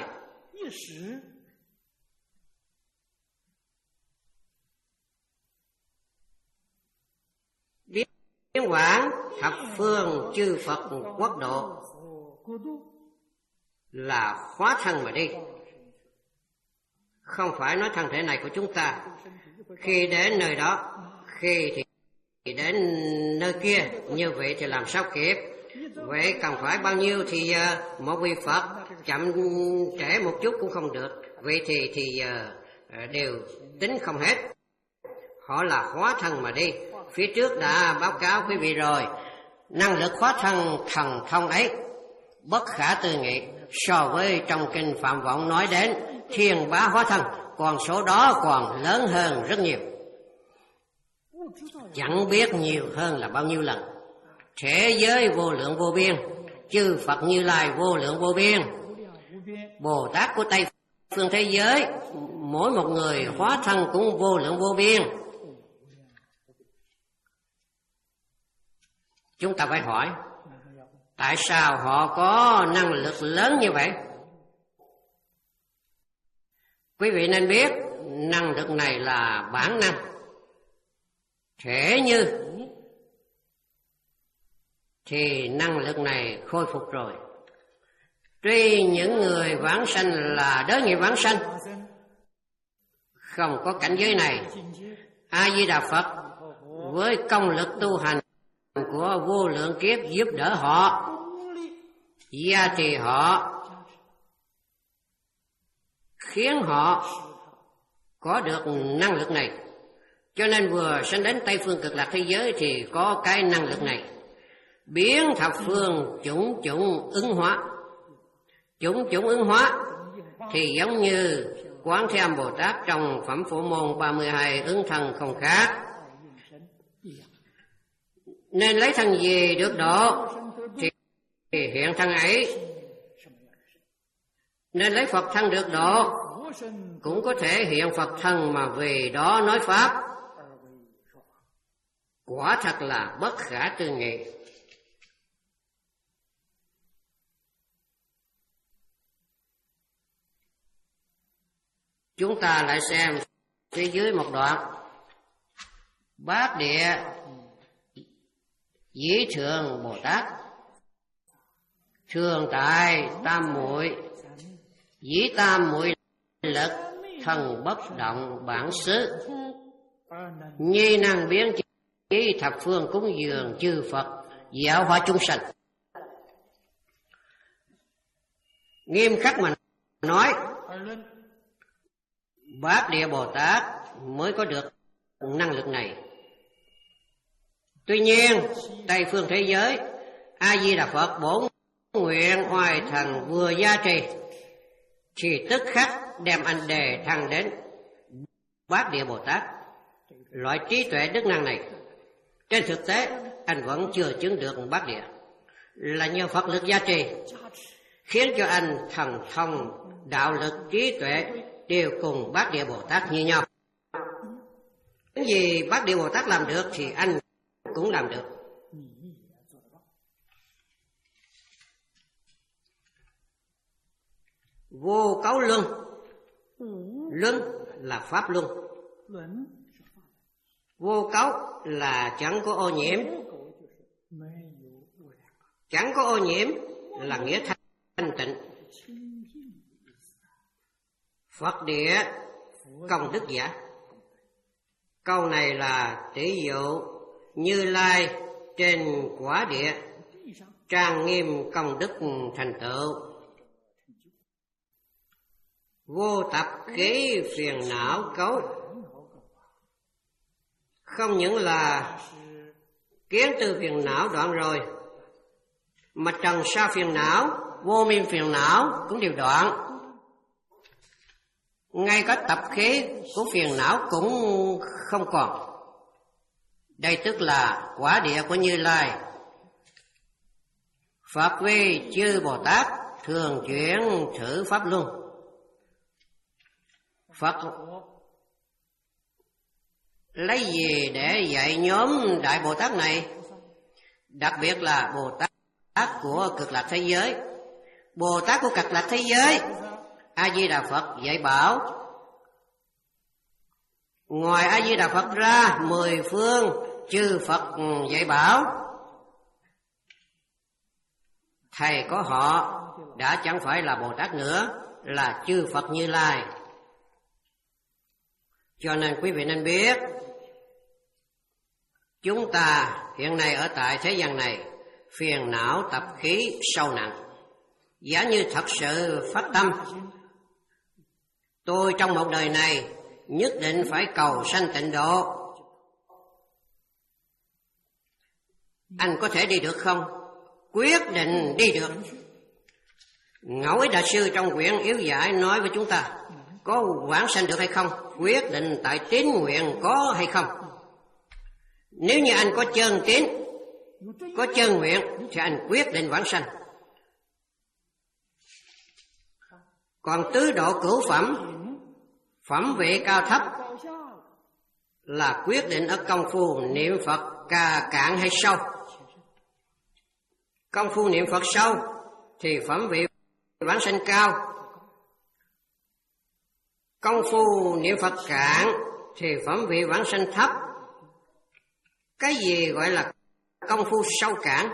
Biến quảng thập phương chư Phật quốc độ là hóa thân mà đi, không phải nói thân thể này của chúng ta. Khi đến nơi đó, khi thì đến nơi kia, như vậy thì làm sao kịp? Vậy cần phải bao nhiêu thì uh, một vị Phật chậm trễ một chút cũng không được. Vậy thì thì uh, đều tính không hết. Họ là hóa thân mà đi. Phía trước đã báo cáo quý vị rồi, năng lực hóa thân thần thông ấy bất khả tư nghị. So với trong kinh Phạm Vọng nói đến thiên bá hóa thân, con số đó còn lớn hơn rất nhiều, chẳng biết nhiều hơn là bao nhiêu lần. Thế giới vô lượng vô biên, chư Phật Như Lai vô lượng vô biên, Bồ Tát của Tây phương thế giới, mỗi một người hóa thân cũng vô lượng vô biên. Chúng ta phải hỏi, tại sao họ có năng lực lớn như vậy? Quý vị nên biết, năng lực này là bản năng. Thế như thì năng lực này khôi phục rồi. Tuy những người vãng sanh là đới nghiệp vãng sanh, không có cảnh giới này, A Di Đà Phật với công lực tu hành của vô lượng kiếp giúp đỡ họ, gia trì họ, khiến họ có được năng lực này. Cho nên vừa sanh đến Tây phương Cực Lạc thế giới thì có cái năng lực này, biến thập phương chủng chủng ứng hóa. Chủng chủng ứng hóa thì giống như Quán Thế Âm Bồ Tát trong Phẩm Phổ Môn ba mươi hai ứng thân không khác. Nên lấy thân gì được độ thì hiện thân ấy. Nên lấy Phật thân được độ cũng có thể hiện Phật thân mà vì đó nói Pháp. Quả thật là bất khả tư nghị. Chúng ta lại xem phía dưới một đoạn. Bát Địa Dĩ Thượng Bồ Tát thường tại tam muội, dĩ tam muội lực, thần bất động bản xứ, nhi năng biến chí thập phương cúng dường chư Phật, giáo hóa chúng sanh. Nghiêm khắc mà nói, Bát Địa Bồ Tát mới có được năng lực này. Tuy nhiên, Tây phương thế giới, A Di Đà Phật bổn nguyện oai thần vừa gia trì thì tức khắc đem anh đề thăng đến Bát Địa Bồ Tát. Loại trí tuệ đức năng này, trên thực tế anh vẫn chưa chứng được Bát Địa, là nhờ Phật lực gia trì khiến cho anh thần thông, đạo lực, trí tuệ đều cùng Bát Địa Bồ Tát như nhau. Những gì Bát Địa Bồ Tát làm được thì anh cũng làm được. Vô cấu luân. Luân là pháp luân. Vô cấu là chẳng có ô nhiễm. Chẳng có ô nhiễm là nghĩa thanh tịnh. Phật địa công đức giả. Câu này là tỷ dụ Như Lai trên quả địa trang nghiêm công đức thành tựu. Vô tập khí phiền não cấu, không những là kiến tư phiền não đoạn rồi, mà trần sa phiền não, vô minh phiền não cũng đều đoạn. Ngay cả tập khí của phiền não cũng không còn. Đây tức là quả địa của Như Lai. Phật vi chư Bồ Tát thường chuyển thử pháp luân. Phật lấy gì để dạy nhóm Đại Bồ Tát này? Đặc biệt là Bồ Tát của Cực Lạc thế giới. Bồ Tát của Cực Lạc thế giới, A Di Đà Phật dạy bảo, ngoài A Di Đà Phật ra mười phương chư Phật dạy bảo. Thầy có họ đã chẳng phải là Bồ Tát nữa, là chư Phật Như Lai. Cho nên quý vị nên biết, chúng ta hiện nay ở tại thế gian này, phiền não tập khí sâu nặng. Giả như thật sự phát tâm, tôi trong một đời này nhất định phải cầu sanh tịnh độ, anh có thể đi được không? Quyết định đi được. Ngẫu Ích Đại Sư trong quyển Yếu Giải nói với chúng ta, có vãng sanh được hay không? Quyết định tại tín nguyện có hay không. Nếu như anh có chân tín, có chân nguyện thì anh quyết định vãng sanh. Còn tứ độ cửu phẩm, phẩm vị cao thấp là quyết định ở công phu niệm Phật ca cạn hay sâu. Công phu niệm Phật sâu thì phẩm vị vãng sanh cao. Công phu niệm Phật cạn thì phẩm vị vãng sanh thấp. Cái gì gọi là công phu sâu cạn?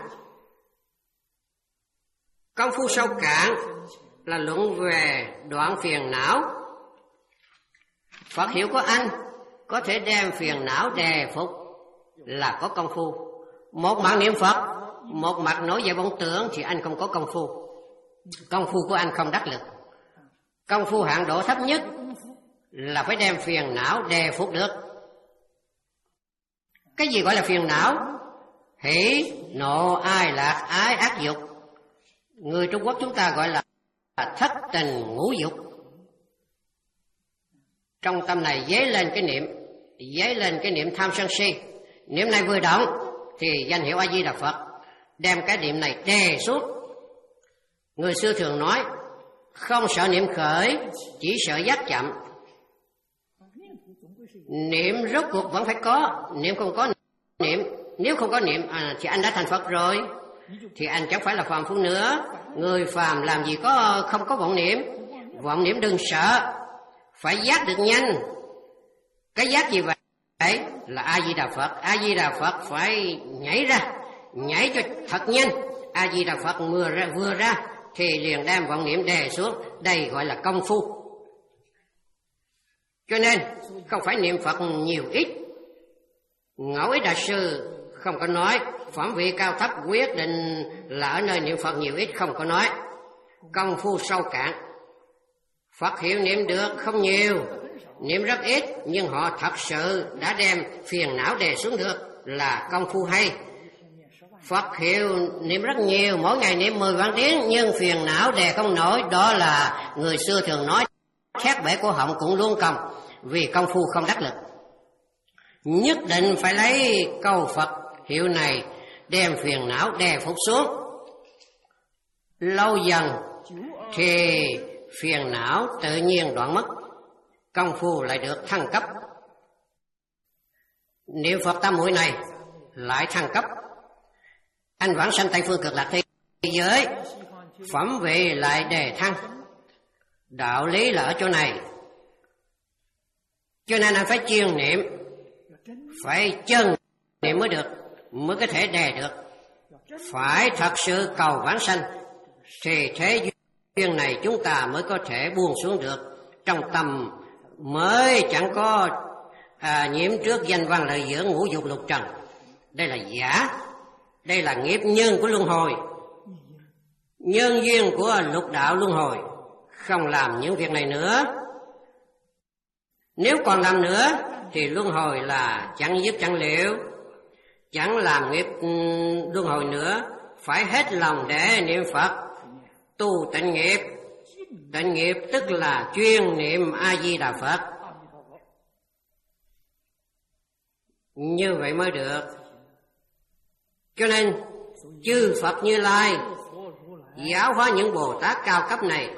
Công phu sâu cạn là luận về đoạn phiền não. Phật hiệu của anh có thể đem phiền não đè phục là có công phu. Một mặt niệm Phật, một mặt nổi dậy vọng tưởng thì anh không có công phu. Công phu của anh không đắc lực. Công phu hạng độ thấp nhất là phải đem phiền não đè phục được. Cái gì gọi là phiền não? Hỷ, nộ, ai lạc, ái, ác dục. Người Trung Quốc chúng ta gọi là thất tình ngũ dục. Trong tâm này dấy lên cái niệm, dấy lên cái niệm tham sân si. Niệm này vừa động thì danh hiệu A Di Đà Phật đem cái niệm này đè xuống. Người xưa thường nói không sợ niệm khởi, chỉ sợ giác chậm. Niệm rốt cuộc vẫn phải có, niệm không có niệm, nếu không có niệm à, thì anh đã thành Phật rồi, thì anh chẳng phải là phàm phu nữa. Người phàm làm gì có không có vọng niệm. Vọng niệm đừng sợ, phải giác được nhanh. Cái giác gì vậy? Đấy là A Di Đà Phật. A Di Đà Phật phải nhảy ra, nhảy cho thật nhanh. A Di Đà Phật vừa ra, vừa ra thì liền đem vọng niệm đè xuống. Đây gọi là công phu. Cho nên không phải niệm Phật nhiều ít. Ngẫu Ích Đại Sư không có nói phẩm vị cao thấp quyết định là ở nơi niệm Phật nhiều ít, không có nói. Công phu sâu cạn. Phật hiệu niệm được không nhiều, niệm rất ít, nhưng họ thật sự đã đem phiền não đè xuống được là công phu hay. Phật hiệu niệm rất nhiều, mỗi ngày niệm mười vạn tiếng, nhưng phiền não đè không nổi. Đó là người xưa thường nói khét bể cổ họng cũng luôn công, vì công phu không đắc lực. Nhất định phải lấy câu Phật hiệu này đem phiền não đè phục xuống. Lâu dần thì phiền não tự nhiên đoạn mất, công phu lại được thăng cấp. Niệm Phật tam muội này lại thăng cấp. Anh vãng sanh Tây phương cực lạc thế giới, phẩm vị lại đề thăng. Đạo lý là ở chỗ này. Cho nên anh phải chuyên niệm, phải chân niệm mới được, mới có thể đề được. Phải thật sự cầu vãng sanh thì thế duyên này chúng ta mới có thể buông xuống được. Trong tâm mới chẳng có à, nhiễm trước danh văn lợi dưỡng ngũ dục lục trần. Đây là giả. Đây là nghiệp nhân của luân hồi, nhân duyên của lục đạo luân hồi. Không làm những việc này nữa. Nếu còn làm nữa thì luân hồi là chẳng dứt chẳng liệu. Chẳng làm nghiệp luân hồi nữa, phải hết lòng để niệm Phật, tu tịnh nghiệp. Tịnh nghiệp tức là chuyên niệm A Di Đà Phật. Như vậy mới được. Cho nên chư Phật Như Lai giáo hóa những Bồ Tát cao cấp này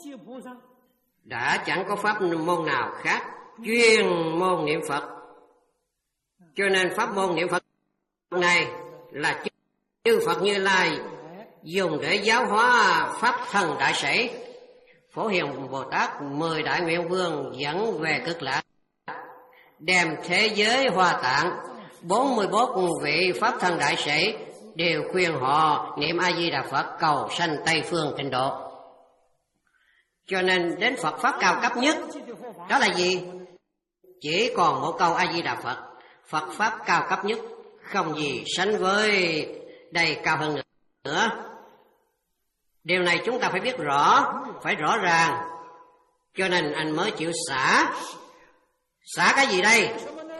đã chẳng có pháp môn nào khác, chuyên môn niệm Phật. Cho nên pháp môn niệm Phật này là chư Phật Như Lai dùng để giáo hóa pháp thân đại sĩ. Phổ Hiền Bồ Tát mười đại nguyện vương dẫn về cực lạc, đem thế giới Hoa Tạng bốn mươi bốn vị pháp thân đại sĩ đều khuyên họ niệm A Di Đà Phật cầu sanh Tây phương tịnh độ. Cho nên đến Phật pháp cao cấp nhất đó là gì? Chỉ còn một câu A Di Đà Phật. Phật pháp cao cấp nhất, không gì sánh với đây cao hơn nữa. Điều này chúng ta phải biết rõ, phải rõ ràng. Cho nên anh mới chịu xả. Xả cái gì đây?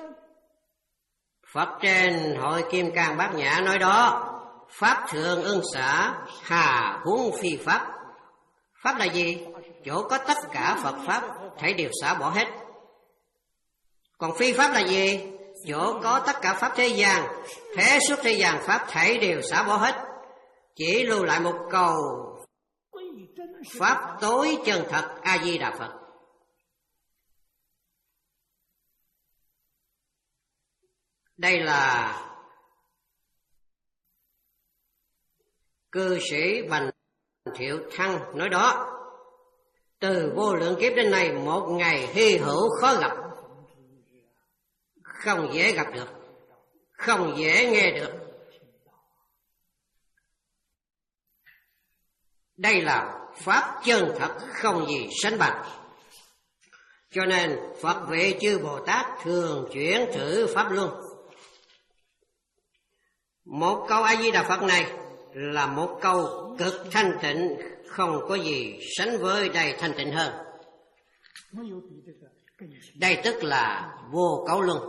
Phật trên hội Kim Cang Bát Nhã nói đó, pháp thượng ưng xả, hà huống phi pháp. Pháp là gì? Chỗ có tất cả Phật pháp thảy đều xả bỏ hết. Còn phi pháp là gì? Chỗ có tất cả pháp thế gian, thế suốt thế gian pháp thảy đều xả bỏ hết, chỉ lưu lại một câu pháp tối chân thật A Di Đà Phật. Đây là cư sĩ Bành Thiệu Thăng nói đó. Từ vô lượng kiếp đến nay, một ngày hy hữu khó gặp, không dễ gặp được, không dễ nghe được. Đây là pháp chân thật, không gì sánh bằng. Cho nên Phật vị chư Bồ Tát thường chuyển thử pháp luân. Một câu A Di Đà Phật này là một câu cực thanh tịnh, không có gì sánh với đầy thanh tịnh hơn. Đây tức là vô cấu luân.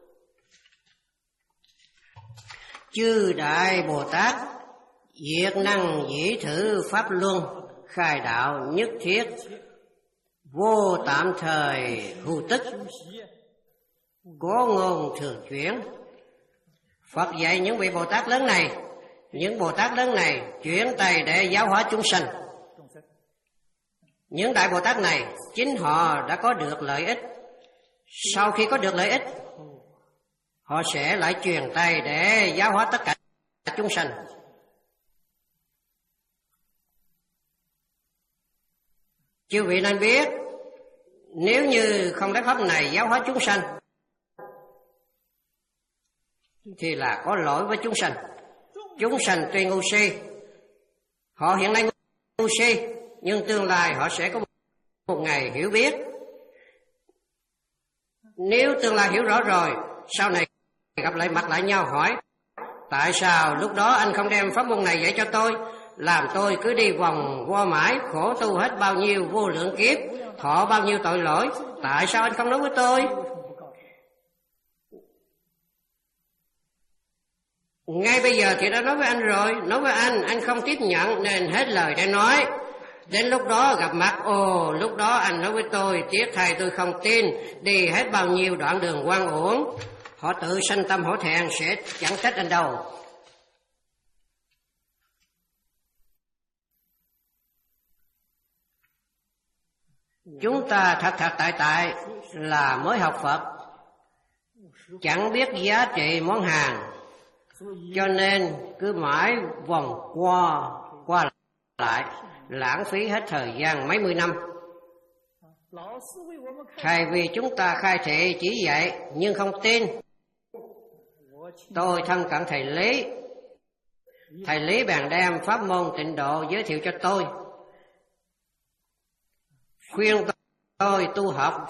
Chư Đại Bồ Tát diệt năng dĩ thử pháp luân, khai đạo nhất thiết, vô tạm thời hữu tức, có ngôn thường chuyển. Phật dạy những vị Bồ Tát lớn này, những Bồ Tát lớn này chuyển tay để giáo hóa chúng sanh. Những Đại Bồ Tát này chính họ đã có được lợi ích. Sau khi có được lợi ích, họ sẽ lại truyền tay để giáo hóa tất cả chúng sanh. Chư vị nên biết, nếu như không lấy pháp này giáo hóa chúng sanh thì là có lỗi với chúng sanh. Chúng sanh tuy ngu si, họ hiện nay ngu si, nhưng tương lai họ sẽ có một ngày hiểu biết. Nếu tương lai hiểu rõ rồi, sau này gặp lại mặt lại nhau hỏi: tại sao lúc đó anh không đem pháp môn này dạy cho tôi, làm tôi cứ đi vòng vo mãi, khổ tu hết bao nhiêu vô lượng kiếp, thọ bao nhiêu tội lỗi, tại sao anh không nói với tôi? Ngay bây giờ thì đã nói với anh rồi, nói với anh, anh không tiếp nhận nên hết lời để nói. Đến lúc đó gặp mặt, ồ, lúc đó anh nói với tôi, tiếc thay tôi không tin, đi hết bao nhiêu đoạn đường oan uổng. Họ tự sanh tâm hổ thẹn, sẽ chẳng trách anh đâu. Chúng ta thật thật tại tại là mới học Phật, chẳng biết giá trị món hàng, cho nên cứ mãi vòng qua qua lại, lãng phí hết thời gian mấy mươi năm. Thầy vì chúng ta khai thị chỉ dạy nhưng không tin. Tôi thân cận thầy Lý, thầy Lý bèn đem pháp môn Tịnh Độ giới thiệu cho tôi, khuyên tôi tu học,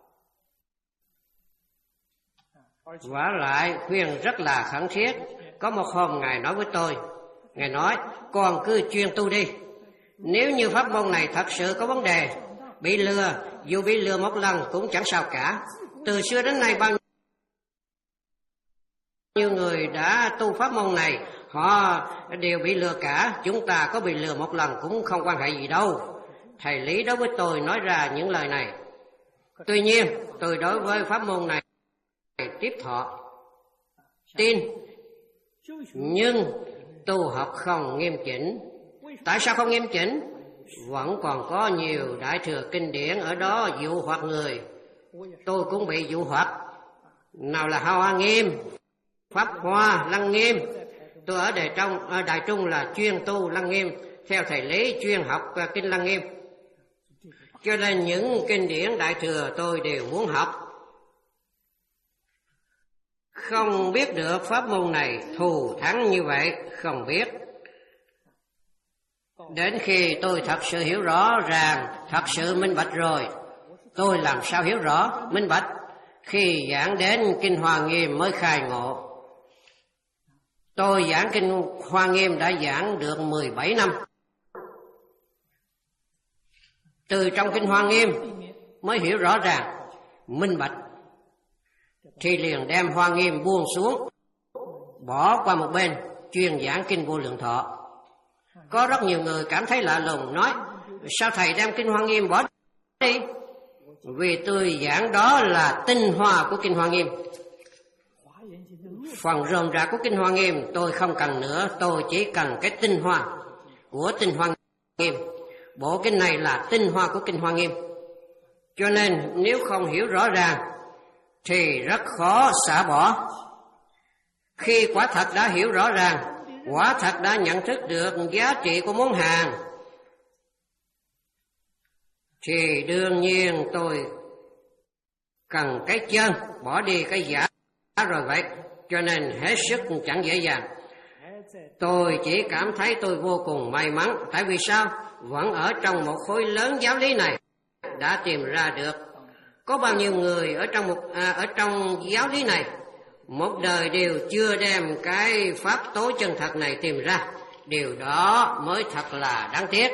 quả lại khuyên rất là khẩn thiết. Có một hôm Ngài nói với tôi, Ngài nói: con cứ chuyên tu đi, nếu như pháp môn này thật sự có vấn đề, bị lừa, dù bị lừa một lần cũng chẳng sao cả. Từ xưa đến nay bao nhiêu người đã tu pháp môn này, họ đều bị lừa cả, chúng ta có bị lừa một lần cũng không quan hệ gì đâu. Thầy Lý đối với tôi nói ra những lời này. Tuy nhiên tôi đối với pháp môn này tiếp thọ, tin, nhưng tu học không nghiêm chỉnh. Tại sao không nghiêm chỉnh? Vẫn còn có nhiều đại thừa kinh điển ở đó dụ hoặc người. Tôi cũng bị dụ hoặc. Nào là Hoa Nghiêm, Pháp Hoa, Lăng Nghiêm. Tôi ở Đại Trung, ở Đại Trung là chuyên tu Lăng Nghiêm, theo thầy Lý chuyên học kinh Lăng Nghiêm. Cho nên những kinh điển đại thừa tôi đều muốn học. Không biết được pháp môn này thù thắng như vậy, không biết. Đến khi tôi thật sự hiểu rõ ràng, thật sự minh bạch rồi, tôi làm sao hiểu rõ, minh bạch? Khi giảng đến Kinh Hoa Nghiêm mới khai ngộ. Tôi giảng Kinh Hoa Nghiêm đã giảng được mười bảy năm. Từ trong Kinh Hoa Nghiêm mới hiểu rõ ràng, minh bạch, thì liền đem Hoa Nghiêm buông xuống, bỏ qua một bên, chuyên giảng Kinh Vô Lượng Thọ. Có rất nhiều người cảm thấy lạ lùng, nói: sao thầy đem Kinh Hoa Nghiêm bỏ đi? Vì tôi giảng đó là tinh hoa của Kinh Hoa Nghiêm. Phần rôm rả của Kinh Hoa Nghiêm tôi không cần nữa, tôi chỉ cần cái tinh hoa của Tinh Hoa Nghiêm. Bộ kinh này là tinh hoa của Kinh Hoa Nghiêm. Cho nên nếu không hiểu rõ ràng thì rất khó xả bỏ. Khi quả thật đã hiểu rõ ràng, quả thật đã nhận thức được giá trị của món hàng, thì đương nhiên tôi cần cái chân, bỏ đi cái giả rồi vậy, cho nên hết sức chẳng dễ dàng. Tôi chỉ cảm thấy tôi vô cùng may mắn, tại vì sao? Vẫn ở trong một khối lớn giáo lý này đã tìm ra được. Có bao nhiêu người ở trong một à, ở trong giáo lý này một đời đều chưa đem cái pháp tối chân thật này tìm ra. Điều đó mới thật là đáng tiếc.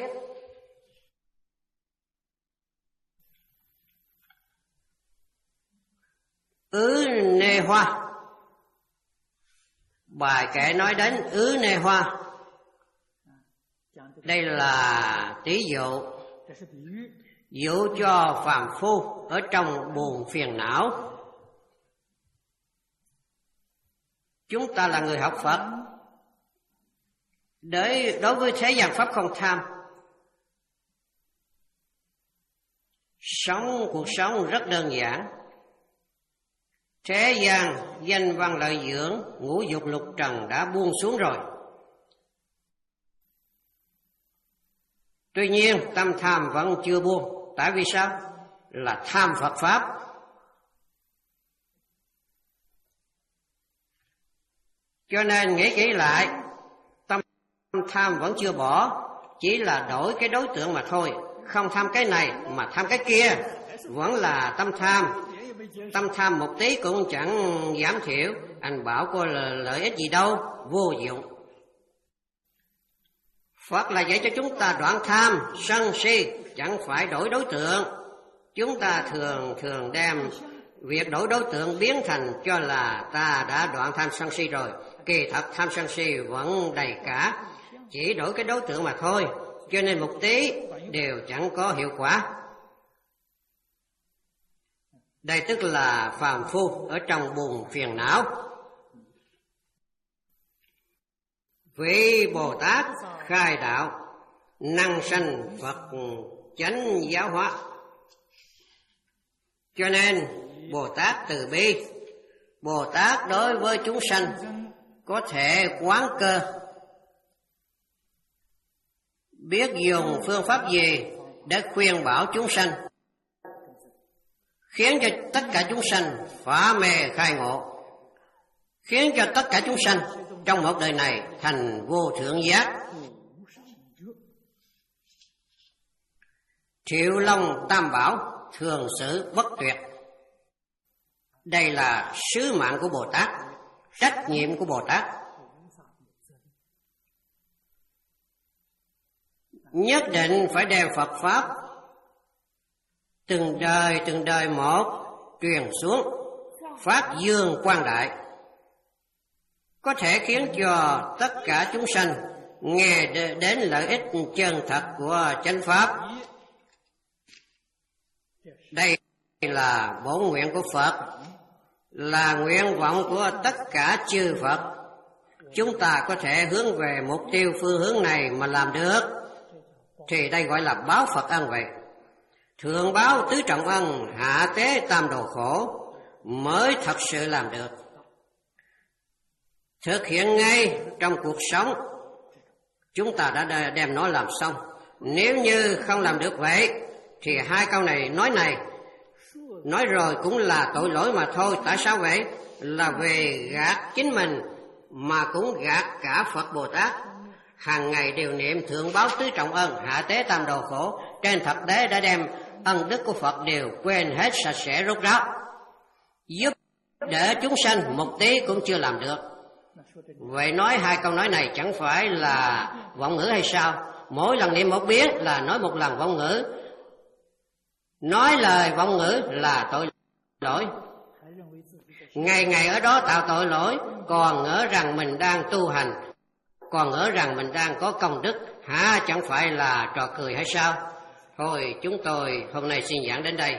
Ứ Nê Hoa. Bài kệ nói đến Ứ Nê Hoa. Đây là tỷ dụ, dụ cho phàm phu ở trong buồn phiền não. Chúng ta là người học Phật, để đối với thế gian pháp không tham, sống cuộc sống rất đơn giản. Thế gian danh văn lợi dưỡng, ngũ dục lục trần đã buông xuống rồi. Tuy nhiên tâm tham vẫn chưa buông. Tại vì sao? Là tham Phật Pháp. Cho nên nghĩ kỹ lại, tâm tham vẫn chưa bỏ, chỉ là đổi cái đối tượng mà thôi. Không tham cái này mà tham cái kia, vẫn là tâm tham. Tâm tham một tí cũng chẳng giảm thiểu. Anh bảo có lợi ích gì đâu, vô dụng. Phật là dạy cho chúng ta đoạn tham, sân si, chẳng phải đổi đối tượng. Chúng ta thường thường đem việc đổi đối tượng biến thành cho là ta đã đoạn tham sân si rồi. Kỳ thật tham sân si vẫn đầy cả, chỉ đổi cái đối tượng mà thôi. Cho nên một tí đều chẳng có hiệu quả. Đây tức là phàm phu ở trong buồn phiền não. Vị Bồ Tát khai đạo, năng sanh Phật chánh giáo hóa. Cho nên Bồ Tát từ bi, Bồ Tát đối với chúng sanh có thể quán cơ, biết dùng phương pháp gì để khuyên bảo chúng sanh, khiến cho tất cả chúng sanh phá mê khai ngộ, khiến cho tất cả chúng sanh trong một đời này thành vô thượng giác. Thiệu Long Tam Bảo thường xử bất tuyệt. Đây là sứ mạng của Bồ Tát, trách nhiệm của Bồ Tát. Nhất định phải đem Phật Pháp từng đời từng đời một truyền xuống, phát dương quang đại, có thể khiến cho tất cả chúng sanh nghe đến lợi ích chân thật của chánh Pháp. Đây là bổn nguyện của Phật, là nguyện vọng của tất cả chư Phật. Chúng ta có thể hướng về mục tiêu phương hướng này mà làm được, thì đây gọi là báo Phật ân vậy. Thượng báo tứ trọng ân, hạ tế tam đồ khổ, mới thật sự làm được. Thực hiện ngay trong cuộc sống, chúng ta đã đem nó làm xong. Nếu như không làm được vậy, thì hai câu này nói này, nói rồi cũng là tội lỗi mà thôi. Tại sao vậy? Là về gạt chính mình, mà cũng gạt cả Phật Bồ Tát. Hàng ngày đều niệm thượng báo tứ trọng ân, hạ tế tam đồ khổ, trên thực tế đã đem ân đức của Phật đều quên hết sạch sẽ rốt ráo. Giúp đỡ chúng sanh một tí cũng chưa làm được. Vậy nói hai câu nói này chẳng phải là vọng ngữ hay sao? Mỗi lần niệm một biến là nói một lần vọng ngữ. Nói lời vọng ngữ là tội lỗi. Ngày ngày ở đó tạo tội lỗi, còn ngỡ rằng mình đang tu hành, còn ngỡ rằng mình đang có công đức, hả chẳng phải là trò cười hay sao? Thôi chúng tôi hôm nay xin giảng đến đây.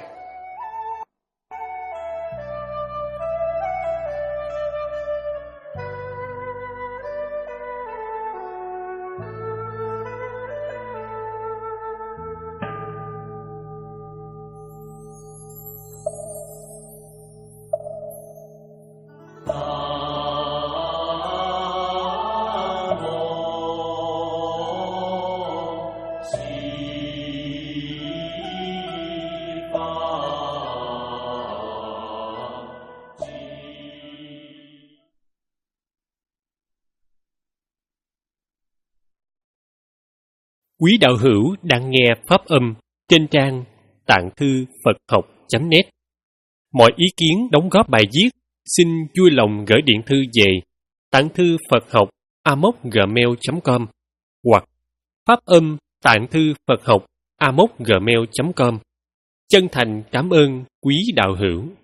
Quý đạo hữu đang nghe pháp âm trên trang tạng thư Phật học chấm net. Mọi ý kiến đóng góp bài viết xin vui lòng gửi điện thư về tạng thư Phật học a m o c gmail chấm com hoặc pháp âm tạng thư Phật học a m o c gmail chấm com. Chân thành cảm ơn quý đạo hữu.